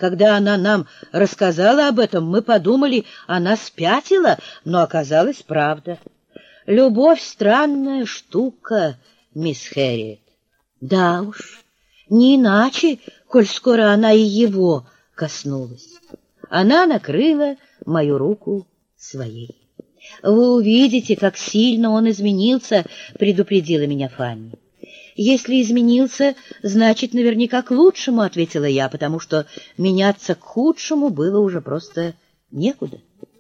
Когда она нам рассказала об этом, мы подумали, она спятила, но оказалось правда. Любовь — странная штука, мисс Хэрриет. Да уж, не иначе, коль скоро она и его коснулась. Она накрыла мою руку своей. «Вы увидите, как сильно он изменился», — предупредила меня Фанни. «Если изменился, значит, наверняка к лучшему», — ответила я, потому что меняться к худшему было уже просто некуда.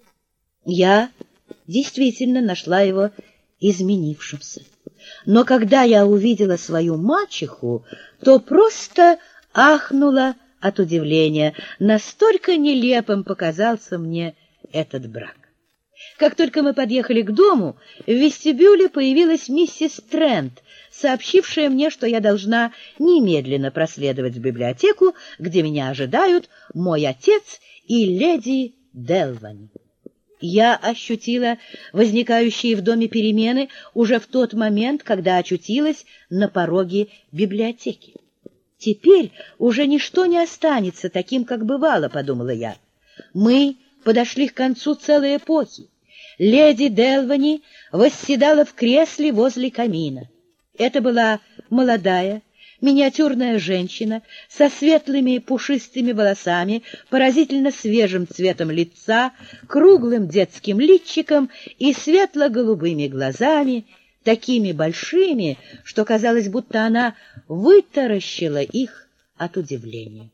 Я действительно нашла его изменившимся. Но когда я увидела свою мачеху, то просто ахнула от удивления. Настолько нелепым показался мне этот брак. Как только мы подъехали к дому, в вестибюле появилась миссис Трент, сообщившая мне, что я должна немедленно проследовать в библиотеку, где меня ожидают мой отец и леди Делвани. Я ощутила возникающие в доме перемены уже в тот момент, когда очутилась на пороге библиотеки. «Теперь уже ничто не останется таким, как бывало», — подумала я. Мы подошли к концу целой эпохи. Леди Делвани восседала в кресле возле камина. Это была молодая, миниатюрная женщина со светлыми пушистыми волосами, поразительно свежим цветом лица, круглым детским личиком и светло-голубыми глазами, такими большими, что казалось, будто она вытаращила их от удивления.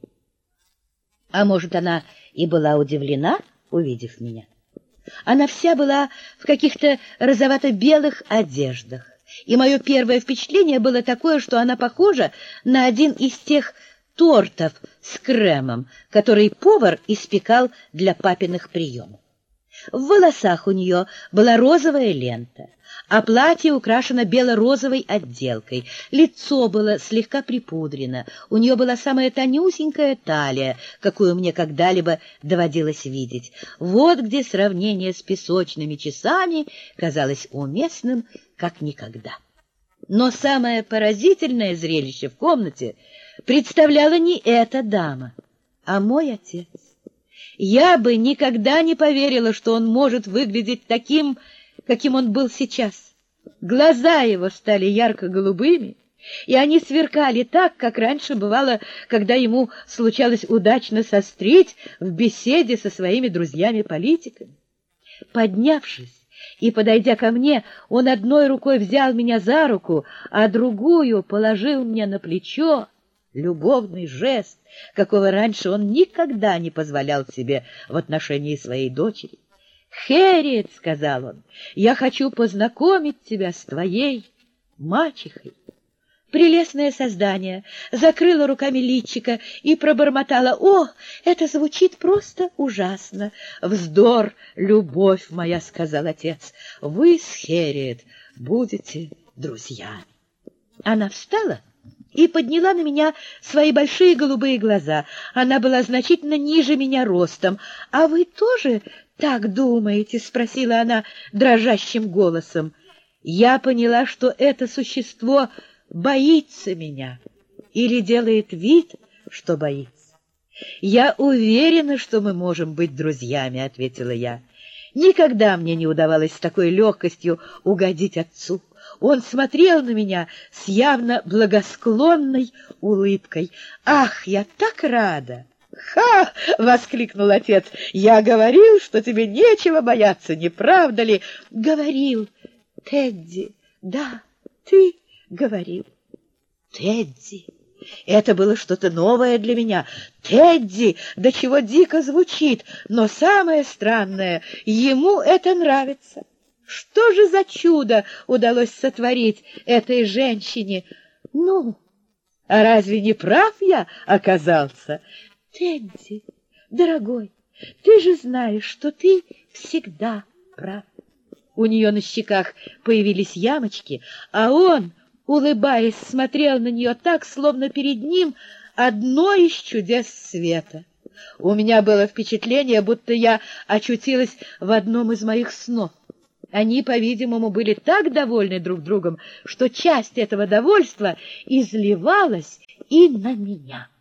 А может, она и была удивлена, увидев меня? Она вся была в каких-то розовато-белых одеждах, и мое первое впечатление было такое, что она похожа на один из тех тортов с кремом, который повар испекал для папиных приемов. В волосах у нее была розовая лента, а платье украшено бело-розовой отделкой. Лицо было слегка припудрено, у нее была самая тонюсенькая талия, какую мне когда-либо доводилось видеть. Вот где сравнение с песочными часами казалось уместным, как никогда. Но самое поразительное зрелище в комнате представляла не эта дама, а мой отец. Я бы никогда не поверила, что он может выглядеть таким, каким он был сейчас. Глаза его стали ярко-голубыми, и они сверкали так, как раньше бывало, когда ему случалось удачно сострить в беседе со своими друзьями-политиками. Поднявшись и подойдя ко мне, он одной рукой взял меня за руку, а другую положил мне на плечо. Любовный жест, какого раньше он никогда не позволял себе в отношении своей дочери. «Хэрриет», — сказал он, — «я хочу познакомить тебя с твоей мачехой». Прелестное создание закрыло руками личико и пробормотало: «О, это звучит просто ужасно!» «Вздор, любовь моя», — сказал отец, — «вы с Хэрриет будете друзьями». Она встала и подняла на меня свои большие голубые глаза. Она была значительно ниже меня ростом. «А вы тоже так думаете?» — спросила она дрожащим голосом. Я поняла, что это существо боится меня или делает вид, что боится. «Я уверена, что мы можем быть друзьями», — ответила я. Никогда мне не удавалось с такой легкостью угодить отцу. Он смотрел на меня с явно благосклонной улыбкой. «Ах, я так рада!» «Ха!» — воскликнул отец. «Я говорил, что тебе нечего бояться, не правда ли?» «Говорил, Тедди, да, ты говорил». «Тедди!» Это было что-то новое для меня. Тедди, до чего дико звучит, но самое странное, ему это нравится. Что же за чудо удалось сотворить этой женщине? Ну, а разве не прав я оказался? Тедди, дорогой, ты же знаешь, что ты всегда прав. У нее на щеках появились ямочки, а он, улыбаясь, смотрел на нее так, словно перед ним одно из чудес света. У меня было впечатление, будто я очутилась в одном из моих снов. Они, по-видимому, были так довольны друг другом, что часть этого довольства изливалась и на меня.